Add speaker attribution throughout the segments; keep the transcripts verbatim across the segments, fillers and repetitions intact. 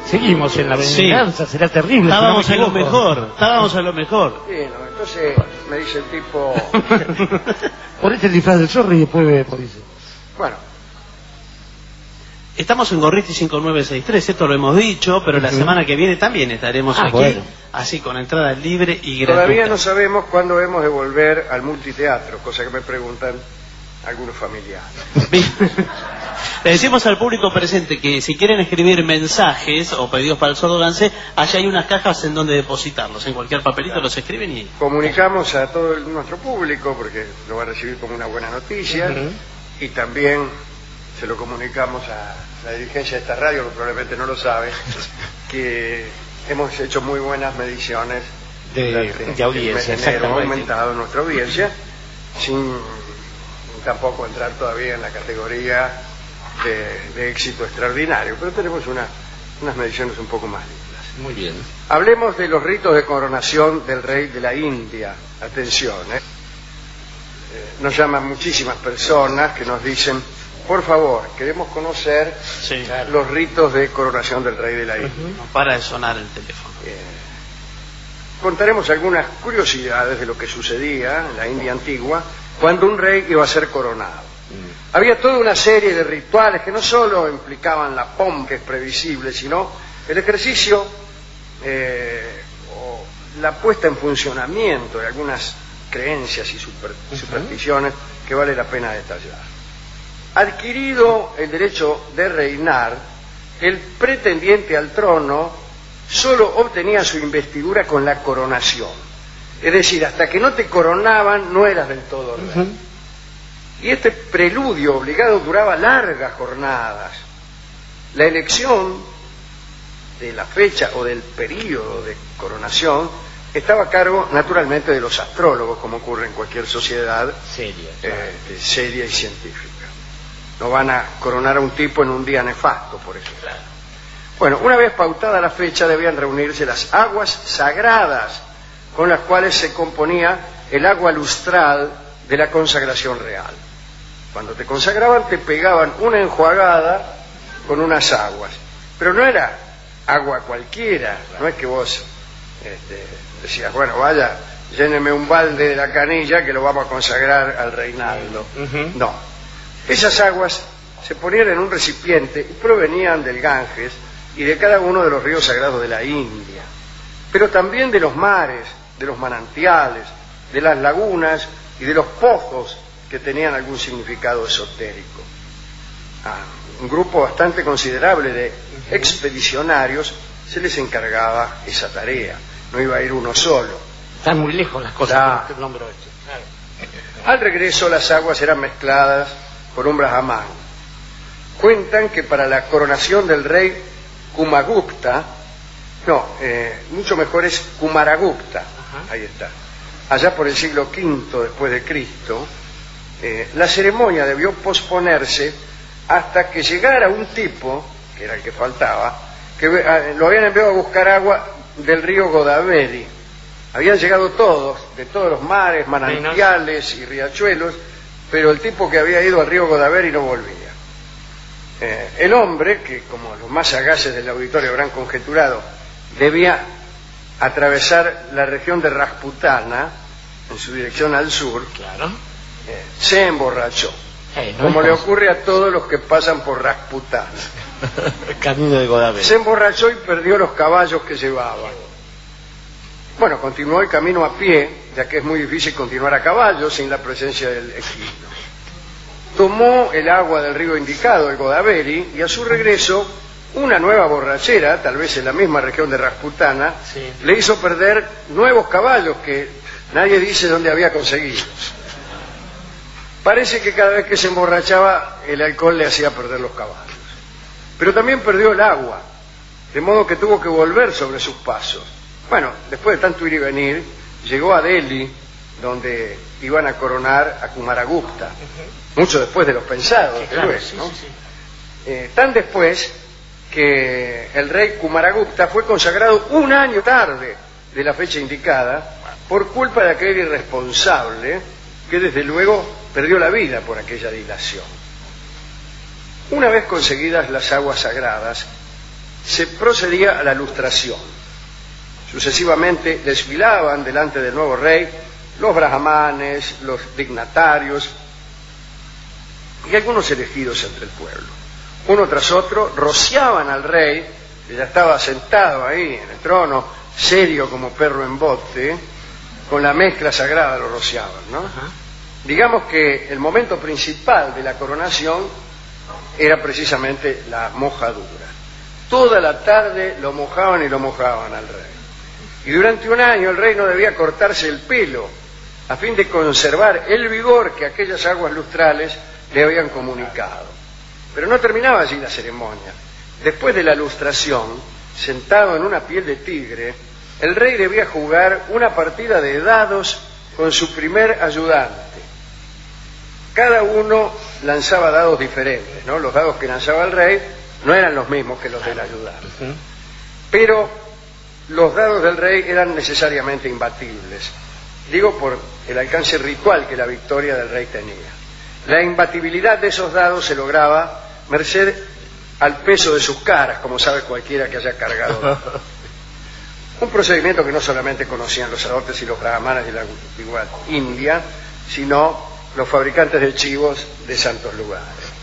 Speaker 1: Seguimos en la venganza, sí. Será terrible.
Speaker 2: Estábamos
Speaker 1: si no
Speaker 2: a lo mejor, estábamos a lo mejor.
Speaker 3: Bueno, entonces me dice el tipo...
Speaker 1: Ponete el disfraz del zorro y después ve, dice.
Speaker 3: Bueno.
Speaker 2: Estamos en Gorriti cinco nueve seis tres, esto lo hemos dicho, pero la uh-huh. semana que viene también estaremos ah, aquí, bueno. así con entrada libre y gratuita.
Speaker 3: Todavía no sabemos cuándo hemos de volver al multiteatro, cosa que me preguntan algunos familiares.
Speaker 2: Le decimos al público presente que si quieren escribir mensajes o pedidos para el Sordo Gance, allá hay unas cajas en donde depositarlos. En cualquier papelito claro. los escriben y...
Speaker 3: Comunicamos a todo el, nuestro público, porque lo va a recibir como una buena noticia, uh-huh. y también se lo comunicamos a la dirigencia de esta radio, que probablemente no lo sabe, que hemos hecho muy buenas mediciones
Speaker 1: de, de, de audiencia.
Speaker 3: Hemos aumentado nuestra audiencia, sin tampoco entrar todavía en la categoría de, de éxito extraordinario, pero tenemos una, unas mediciones un poco más lindas.
Speaker 1: Muy bien.
Speaker 3: Hablemos de los ritos de coronación del rey de la India. Atención, ¿eh? Eh, nos llaman muchísimas personas que nos dicen, por favor, queremos conocer
Speaker 2: sí, claro.
Speaker 3: los ritos de coronación del rey de la India.
Speaker 2: Uh-huh. No para de sonar el teléfono.
Speaker 3: Eh, contaremos algunas curiosidades de lo que sucedía en la India antigua cuando un rey iba a ser coronado. Mm. Había toda una serie de rituales que no solo implicaban la pompa, que es previsible, sino el ejercicio eh, o la puesta en funcionamiento de algunas creencias y super, uh-huh. supersticiones que vale la pena detallar. Adquirido el derecho de reinar, el pretendiente al trono solo obtenía su investidura con la coronación. Es decir, hasta que no te coronaban no eras del todo rey. Uh-huh. Y este preludio obligado duraba largas jornadas. La elección de la fecha o del período de coronación estaba a cargo naturalmente de los astrólogos, como ocurre en cualquier sociedad
Speaker 1: seria, claro.
Speaker 3: eh, seria y científica. No van a coronar a un tipo en un día nefasto, por eso.
Speaker 1: Claro.
Speaker 3: Bueno, una vez pautada la fecha debían reunirse las aguas sagradas con las cuales se componía el agua lustral de la consagración real. Cuando te consagraban te pegaban una enjuagada con unas aguas, pero no era agua cualquiera, no es que vos este, decías, bueno, vaya, lléneme un balde de la canilla que lo vamos a consagrar al reinaldo. Uh-huh. No, esas aguas se ponían en un recipiente y provenían del Ganges y de cada uno de los ríos sagrados de la India, pero también de los mares, de los manantiales, de las lagunas y de los pozos que tenían algún significado esotérico. A un grupo bastante considerable de expedicionarios se les encargaba esa tarea, no iba a ir uno solo.
Speaker 1: Están muy lejos las cosas
Speaker 3: La...
Speaker 1: que nombro esto. Claro.
Speaker 3: Al regreso las aguas eran mezcladas por un brahman. Cuentan que para la coronación del rey Kumagupta, no, eh, mucho mejor es Kumaragupta, uh-huh. ahí está, allá por el siglo quinto después de Cristo, eh, la ceremonia debió posponerse hasta que llegara un tipo, que era el que faltaba, que eh, lo habían enviado a buscar agua del río Godavari. Habían llegado todos, de todos los mares, manantiales y riachuelos, pero el tipo que había ido al río Godavari no volvía. Eh, el hombre, que como los más sagaces del auditorio habrán conjeturado, debía atravesar la región de Rasputana en su dirección al sur,
Speaker 1: claro.
Speaker 3: eh, se emborrachó,
Speaker 1: hey, no
Speaker 3: como le ocurre a todos los que pasan por Rasputana.
Speaker 1: Camino de Godavari.
Speaker 3: Se emborrachó y perdió los caballos que llevaba. Bueno, continuó el camino a pie, ya que es muy difícil continuar a caballo sin la presencia del equino. Tomó el agua del río indicado, el Godavari, y a su regreso una nueva borrachera, tal vez en la misma región de Rasputana, sí. le hizo perder nuevos caballos que nadie dice dónde había conseguido. Parece que cada vez que se emborrachaba el alcohol le hacía perder los caballos. Pero también perdió el agua, de modo que tuvo que volver sobre sus pasos. Bueno, después de tanto ir y venir, llegó a Delhi, donde iban a coronar a Kumaragupta, uh-huh. mucho después de los pensados,
Speaker 1: sí, claro,
Speaker 3: luego,
Speaker 1: sí,
Speaker 3: ¿no?
Speaker 1: sí, sí.
Speaker 3: Eh, tan después que el rey Kumaragupta fue consagrado un año tarde de la fecha indicada por culpa de aquel irresponsable que desde luego perdió la vida por aquella dilación. Una vez conseguidas las aguas sagradas, se procedía a la lustración. Sucesivamente desfilaban delante del nuevo rey los brahmanes, los dignatarios y algunos elegidos entre el pueblo. Uno tras otro rociaban al rey, que ya estaba sentado ahí en el trono, serio como perro en bote, con la mezcla sagrada lo rociaban, ¿no? Ajá. Digamos que el momento principal de la coronación era precisamente la mojadura. Toda la tarde lo mojaban y lo mojaban al rey. Y durante un año el rey no debía cortarse el pelo a fin de conservar el vigor que aquellas aguas lustrales le habían comunicado. Pero no terminaba allí la ceremonia. Después de la lustración, sentado en una piel de tigre, el rey debía jugar una partida de dados con su primer ayudante. Cada uno lanzaba dados diferentes, ¿no? Los dados que lanzaba el rey no eran los mismos que los del ayudante. Pero los dados del rey eran necesariamente imbatibles. Digo por el alcance ritual que la victoria del rey tenía. La imbatibilidad de esos dados se lograba merced al peso de sus caras, como sabe cualquiera que haya cargado. Un procedimiento que no solamente conocían los sacerdotes y los brahmanes de la antigua India, sino los fabricantes de chivos de santos lugares.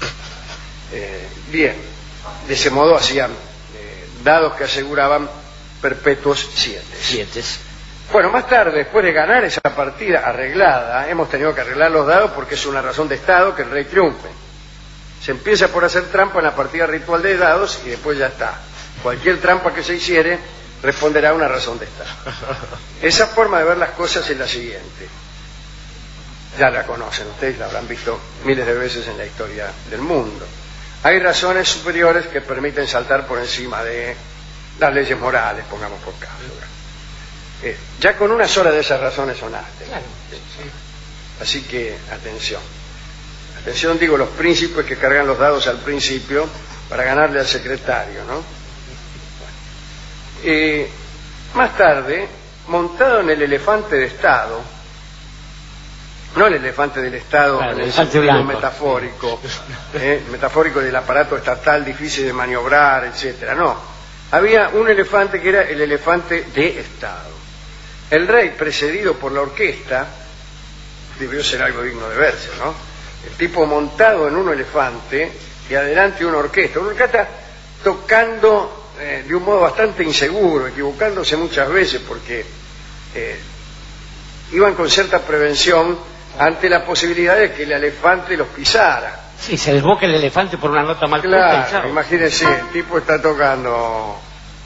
Speaker 3: Eh, bien, de ese modo hacían eh, dados que aseguraban perpetuos siete.
Speaker 4: Siete.
Speaker 3: Bueno, más tarde, después de ganar esa partida arreglada, hemos tenido que arreglar los dados porque es una razón de Estado que el rey triunfe. Se empieza por hacer trampa en la partida ritual de dados y después ya está. Cualquier trampa que se hiciere responderá a una razón de Estado. Esa forma de ver las cosas es la siguiente. Ya la conocen, ustedes la habrán visto miles de veces en la historia del mundo. Hay razones superiores que permiten saltar por encima de las leyes morales, pongamos por caso. Eh, ya con una sola de esas razones sonaste.
Speaker 4: Claro.
Speaker 3: Así que, atención. Atención, digo, los príncipes que cargan los dados al principio para ganarle al secretario, ¿no? Eh, más tarde, montado en el elefante de Estado, no el elefante del Estado,
Speaker 4: claro,
Speaker 3: en el
Speaker 4: elefante
Speaker 3: sentido
Speaker 4: blanco.
Speaker 3: metafórico, eh, metafórico del aparato estatal difícil de maniobrar, etcétera. No, había un elefante que era el elefante de Estado. El rey, precedido por la orquesta, debió ser algo digno de verse, ¿no? El tipo montado en un elefante y adelante una orquesta, una orquesta tocando eh, de un modo bastante inseguro, equivocándose muchas veces porque eh, iban con cierta prevención ante la posibilidad de que el elefante los pisara.
Speaker 4: Sí, se desboca el elefante por una nota mal puesta y
Speaker 3: Claro,
Speaker 4: chao.
Speaker 3: imagínense, el tipo está tocando...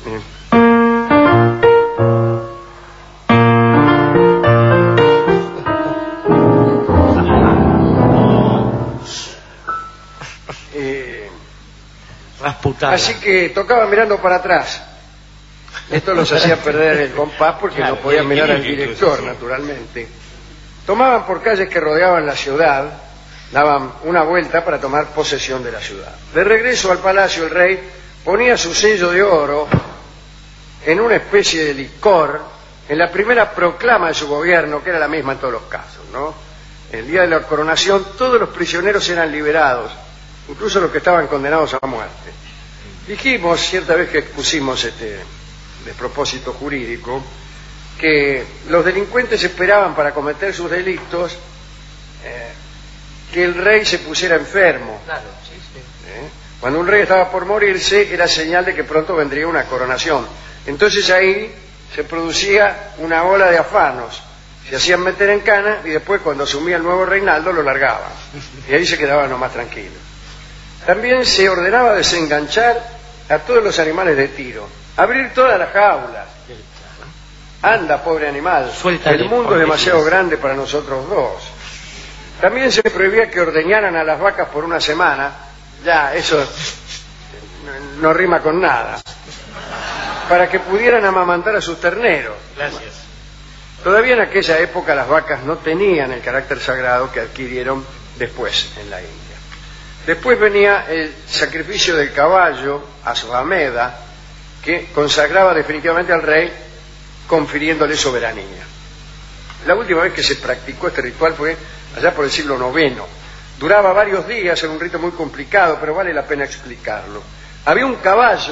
Speaker 3: Eh,
Speaker 4: Rasputada.
Speaker 3: así que tocaba mirando para atrás. Esto los hacía perder el compás porque
Speaker 4: Claro,
Speaker 3: no podían
Speaker 4: y-
Speaker 3: mirar
Speaker 4: y-
Speaker 3: al
Speaker 4: y-
Speaker 3: director,
Speaker 4: sí.
Speaker 3: naturalmente. Tomaban por calles que rodeaban la ciudad, daban una vuelta para tomar posesión de la ciudad. De regreso al palacio, el rey ponía su sello de oro en una especie de licor en la primera proclama de su gobierno, que era la misma en todos los casos, ¿no? El día de la coronación todos los prisioneros eran liberados, incluso los que estaban condenados a muerte. Dijimos, cierta vez que expusimos este despropósito jurídico, que los delincuentes esperaban para cometer sus delitos eh, que el rey se pusiera enfermo.
Speaker 4: Claro, sí, sí.
Speaker 3: ¿eh? Cuando un rey estaba por morirse era señal de que pronto vendría una coronación. Entonces ahí se producía una ola de afanos, se hacían meter en cana y después cuando asumía el nuevo reinaldo lo largaban y ahí se quedaban nomás tranquilos. También se ordenaba desenganchar a todos los animales de tiro, abrir todas las jaulas. Anda, pobre animal,
Speaker 4: Suéltale,
Speaker 3: el mundo es
Speaker 4: porque
Speaker 3: demasiado
Speaker 4: sí.
Speaker 3: grande para nosotros dos. También se prohibía que ordeñaran a las vacas por una semana. Ya, eso no, no rima con nada. Para que pudieran amamantar a sus terneros.
Speaker 4: Gracias.
Speaker 3: Todavía en aquella época las vacas no tenían el carácter sagrado que adquirieron después en la India. Después venía el sacrificio del caballo, Asvameda, que consagraba definitivamente al rey, confiriéndole soberanía. La última vez que se practicó este ritual fue allá por el siglo noveno. Duraba varios días, era un rito muy complicado, pero vale la pena explicarlo. Había un caballo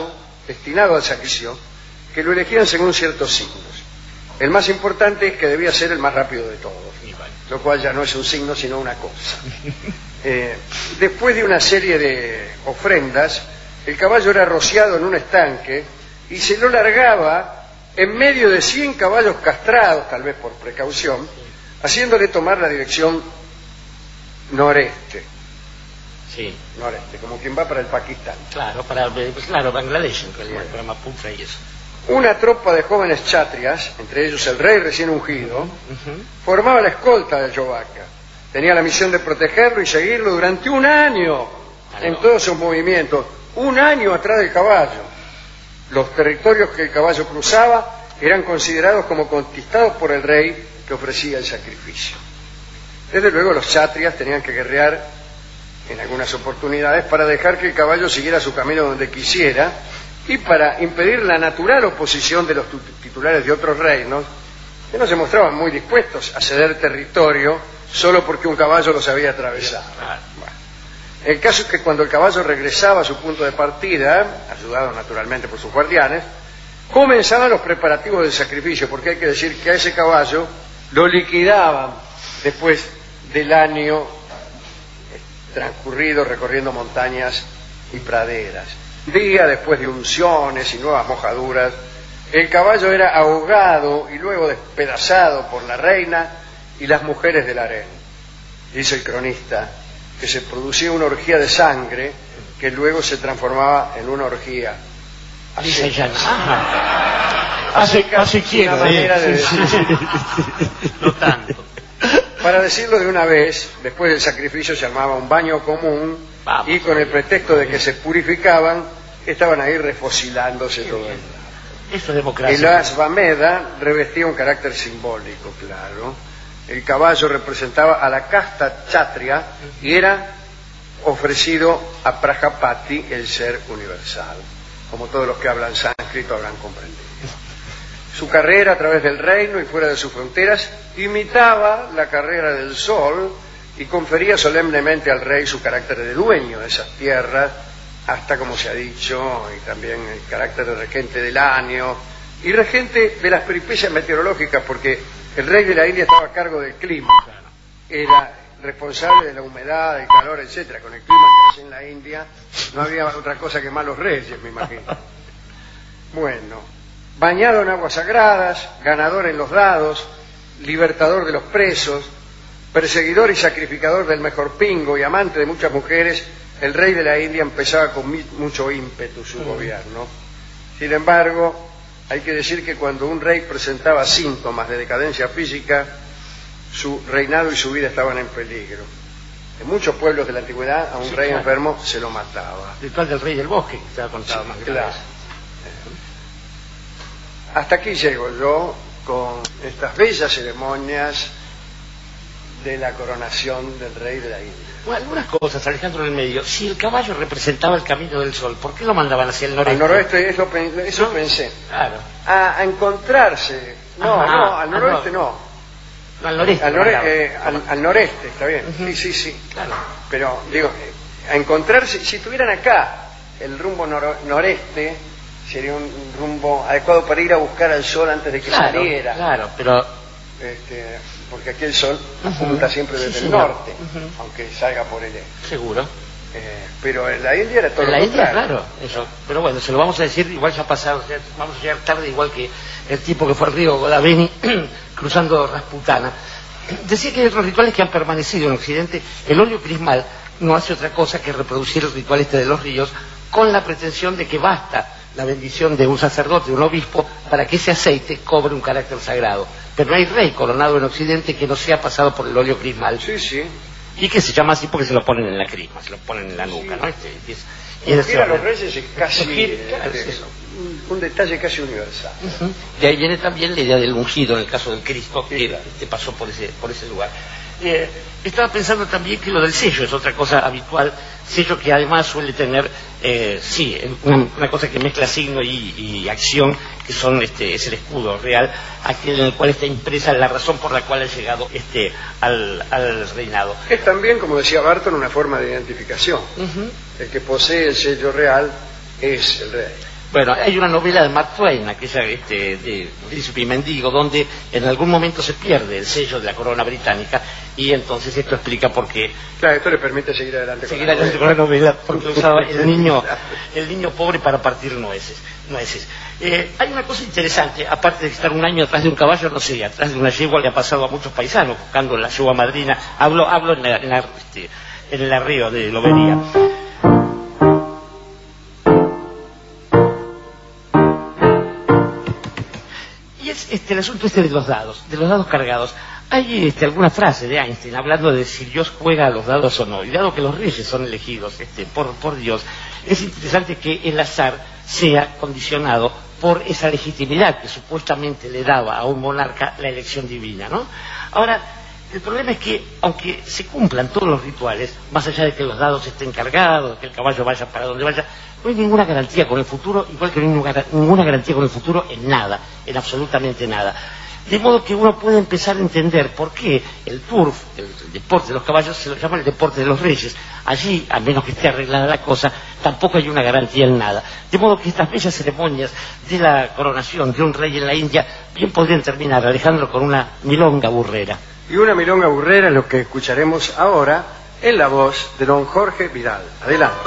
Speaker 3: destinado al sacrificio, que lo elegían según ciertos signos. El más importante es que debía ser el más rápido de todos, lo cual ya no es un signo sino una cosa. Eh, después de una serie de ofrendas, el caballo era rociado en un estanque y se lo largaba en medio de cien caballos castrados, tal vez por precaución, haciéndole tomar la dirección noreste.
Speaker 4: Sí.
Speaker 3: Noreste, como quien va para el Pakistán.
Speaker 4: Claro, para pues, claro, Bangladesh en realidad, para Mapuche y eso.
Speaker 3: Una tropa de jóvenes chatrias, entre ellos el rey recién ungido,
Speaker 4: Uh-huh.
Speaker 3: formaba la escolta del Yovaca. Tenía la misión de protegerlo y seguirlo durante un año en todos sus movimientos, un año atrás del caballo. Los territorios que el caballo cruzaba eran considerados como conquistados por el rey que ofrecía el sacrificio. Desde luego los chatrias tenían que guerrear en algunas oportunidades para dejar que el caballo siguiera su camino donde quisiera y para impedir la natural oposición de los titulares de otros reinos que no se mostraban muy dispuestos a ceder territorio solo porque un caballo los había atravesado. Bueno, el caso es que cuando el caballo regresaba a su punto de partida, ayudado naturalmente por sus guardianes, comenzaban los preparativos del sacrificio, porque hay que decir que a ese caballo lo liquidaban después del año transcurrido recorriendo montañas y praderas. Día después de unciones y nuevas mojaduras, el caballo era ahogado y luego despedazado por la reina y las mujeres del harén. Dice el cronista que se producía una orgía de sangre que luego se transformaba en una orgía.
Speaker 4: Dice ya.
Speaker 1: Así, así quiero.
Speaker 3: Una manera de
Speaker 1: Sí, sí, sí.
Speaker 2: No tanto.
Speaker 3: Para decirlo de una vez, después del sacrificio se armaba un baño común.
Speaker 4: Vamos,
Speaker 3: y con el pretexto de que se purificaban, estaban ahí refocilándose todo el día.
Speaker 4: Eso es democracia.
Speaker 3: El Asvameda revestía un carácter simbólico, claro. El caballo representaba a la casta chatria y era ofrecido a Prajapati, el ser universal. Como todos los que hablan sánscrito habrán comprendido. Su carrera a través del reino y fuera de sus fronteras imitaba la carrera del sol y confería solemnemente al rey su carácter de dueño de esas tierras, hasta, como se ha dicho, y también el carácter de regente del año y regente de las peripecias meteorológicas, porque el rey de la India estaba a cargo del clima, era responsable de la humedad, del calor, etcétera. Con el clima que hace en la India no había otra cosa que malos reyes, me imagino. Bueno, bañado en aguas sagradas, ganador en los dados, libertador de los presos, perseguidor y sacrificador del mejor pingo y amante de muchas mujeres, el rey de la India empezaba con mucho ímpetu su gobierno. Sin embargo, hay que decir que cuando un rey presentaba síntomas de decadencia física, su reinado y su vida estaban en peligro. En muchos pueblos de la antigüedad a un
Speaker 4: Sí,
Speaker 3: rey
Speaker 4: claro.
Speaker 3: enfermo se lo mataba.
Speaker 4: El ritual del rey del bosque, que te ha contado más
Speaker 3: Claro. Hasta aquí llego yo con estas bellas ceremonias de la coronación del rey de la India.
Speaker 4: Bueno, algunas cosas, Alejandro, en el medio. Si el caballo representaba el camino del sol, ¿por qué lo mandaban hacia el
Speaker 3: Al
Speaker 4: noreste?
Speaker 3: noroeste, eso, pen- eso
Speaker 4: ¿No?
Speaker 3: pensé.
Speaker 4: Claro.
Speaker 3: A, a encontrarse. No,
Speaker 4: Ajá,
Speaker 3: no, al
Speaker 4: ah,
Speaker 3: noroeste
Speaker 4: no.
Speaker 3: no.
Speaker 4: No, al noreste.
Speaker 3: Al,
Speaker 4: lo
Speaker 3: nore-
Speaker 4: mandaban.
Speaker 3: eh, al, al noreste, está bien.
Speaker 4: Ujú.
Speaker 3: Sí, sí, sí.
Speaker 4: Claro.
Speaker 3: Pero, digo, eh, a encontrarse, si tuvieran acá el rumbo noro- noreste, sería un rumbo adecuado para ir a buscar al sol antes de que
Speaker 4: Claro,
Speaker 3: saliera.
Speaker 4: claro, pero
Speaker 3: Este, porque aquí el sol
Speaker 4: Ujú.
Speaker 3: apunta siempre
Speaker 4: Sí,
Speaker 3: desde el
Speaker 4: señor.
Speaker 3: norte,
Speaker 4: Ujú.
Speaker 3: aunque salga por el este.
Speaker 4: seguro.
Speaker 3: Eh, pero en la India era todo
Speaker 4: En
Speaker 3: lo
Speaker 4: la India,
Speaker 3: contrario.
Speaker 4: claro, eso. Pero bueno, se lo vamos a decir, igual ya ha pasado, ya vamos a llegar tarde, igual que el tipo que fue al río Godavery cruzando Rasputana. Decía que hay otros rituales que han permanecido en Occidente. El óleo crismal no hace otra cosa que reproducir el ritual este de los ríos con la pretensión de que basta la bendición de un sacerdote, de un obispo, para que ese aceite cobre un carácter sagrado. Pero no hay rey coronado en Occidente que no sea pasado por el óleo crismal.
Speaker 3: Sí, sí.
Speaker 4: Y que se llama así porque se lo ponen en la crisma, se lo ponen en la nuca, ¿no? Este, y es- y es
Speaker 3: Mira,
Speaker 4: ese
Speaker 3: los
Speaker 4: orden.
Speaker 3: reyes es casi
Speaker 4: Ungir, claro,
Speaker 3: este,
Speaker 4: es eso.
Speaker 3: un, un detalle casi universal.
Speaker 4: Ujú. De ahí viene también la idea del ungido en el caso del Cristo,
Speaker 3: Sí,
Speaker 4: que
Speaker 3: claro.
Speaker 4: este, pasó por ese, por ese lugar. Eh, estaba pensando también que lo del sello es otra cosa habitual, sello que además suele tener, eh, sí, una, una cosa que mezcla signo y, y acción, que son este, es el escudo real, aquel en el cual está impresa la razón por la cual ha llegado este, al, al reinado.
Speaker 3: Es también, como decía Barton, una forma de identificación.
Speaker 4: Ujú.
Speaker 3: El que posee el sello real es el rey.
Speaker 4: Bueno, hay una novela de Mark Twain, aquella este, de Príncipe y Mendigo, donde en algún momento se pierde el sello de la corona británica y entonces esto explica por qué.
Speaker 3: Claro, esto le permite seguir adelante
Speaker 4: seguir
Speaker 3: con la
Speaker 4: adelante con la novela, porque usaba el niño, el niño pobre para partir nueces. nueces. Eh, hay una cosa interesante, aparte de estar un año atrás de un caballo, no sé, atrás de una yegua le ha pasado a muchos paisanos buscando la yegua madrina. Hablo, hablo en, la, en, la, este, en el arreo de Lobería. Este, el asunto este de los dados, de los dados cargados. Hay este, alguna frase de Einstein hablando de si Dios juega a los dados o no, y dado que los reyes son elegidos este, por, por Dios, es interesante que el azar sea condicionado por esa legitimidad que supuestamente le daba a un monarca la elección divina, ¿no? Ahora, el problema es que, aunque se cumplan todos los rituales, más allá de que los dados estén cargados, de que el caballo vaya para donde vaya, no hay ninguna garantía con el futuro, igual que no hay ninguna garantía con el futuro en nada, en absolutamente nada. De modo que uno puede empezar a entender por qué el turf, el, el deporte de los caballos, se lo llama el deporte de los reyes. Allí, a menos que esté arreglada la cosa, tampoco hay una garantía en nada. De modo que estas bellas ceremonias de la coronación de un rey en la India bien podrían terminar, Alejandro, con una milonga burrera.
Speaker 3: Y una milonga burrera es lo que escucharemos ahora en la voz de don Jorge Vidal. Adelante.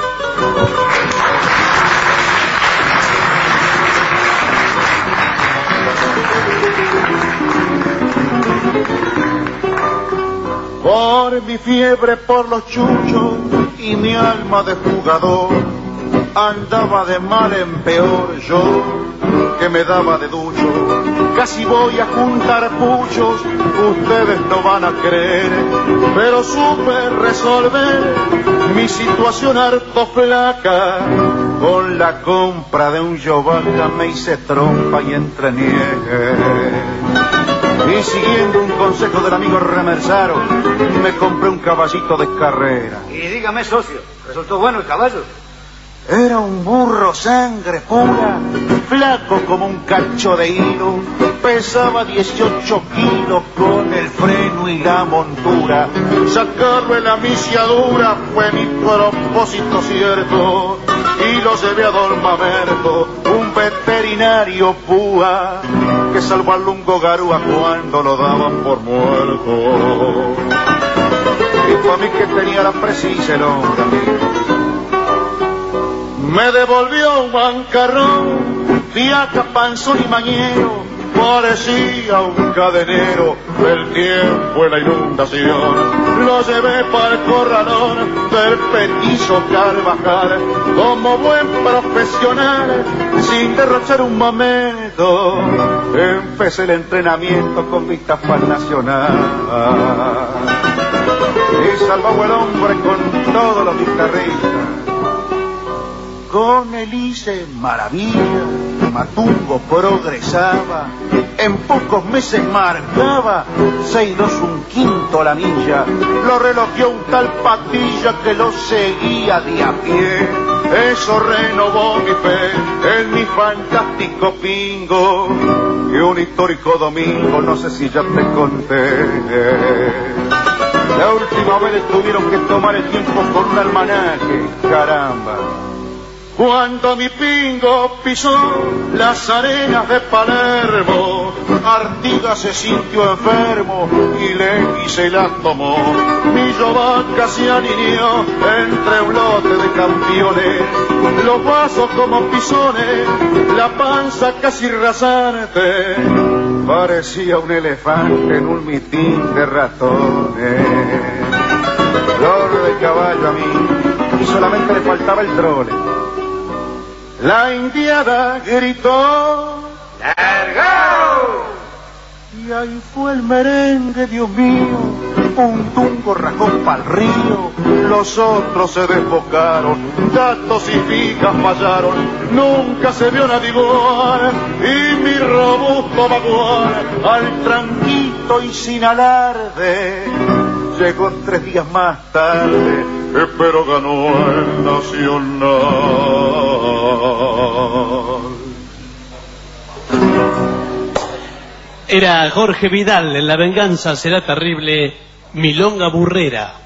Speaker 5: Por mi fiebre por los chuchos y mi alma de jugador, andaba de mal en peor yo, que me daba de ducho. Casi voy a juntar puchos, ustedes no van a creer, pero supe resolver mi situación harto flaca. Con la compra de un yovaca me hice trompa y entreniegue. Y siguiendo un consejo del amigo Remersaro, me compré un caballito de carrera.
Speaker 6: Y dígame, socio, ¿resultó bueno el caballo?
Speaker 5: Era un burro sangre pura, flaco como un cacho de hilo, pesaba dieciocho kilos con el freno y la montura. Sacarlo en la misiadura fue mi propósito cierto, y lo llevé a don Mamerto, un veterinario púa, que salvó al lungo garúa cuando lo daban por muerto. Y para mí que tenía la precisa el hombre, me devolvió un bancarrón, fiaca, panzón y mañero, parecía un cadenero del tiempo en la inundación. Lo llevé para el corralón del petizo Carvajal, como buen profesional, sin derrochar un momento. Empecé el entrenamiento con vista para el Nacional, y salvaba el hombre con todos los guitarristas. Con él hice maravilla, Matungo progresaba, en pocos meses marcaba seis dos un quinto la milla. Lo relojeó un tal Patilla que lo seguía de a pie. Eso renovó mi fe en mi fantástico pingo, y un histórico domingo, no sé si ya te conté. La última vez tuvieron que tomar el tiempo con un almanaque, caramba. Cuando mi pingo pisó las arenas de Palermo, Artigas se sintió enfermo y le se la tomó. Mi yovaca se alineó entre un lote de campeones, los vasos como pisones, la panza casi rasante, parecía un elefante en un mitin de ratones. Flor de caballo a mí, y solamente le faltaba el trole. La indiada gritó ¡largao! Y ahí fue el merengue, Dios mío. Un tungo rajó pa'l río, los otros se desbocaron, gatos y fijas fallaron, nunca se vio nadie igual. Y mi robusto bagual, al tranquito y sin alarde, llegó tres días más tarde, pero ganó el Nacional.
Speaker 2: Era Jorge Vidal en La venganza será terrible, milonga burrera.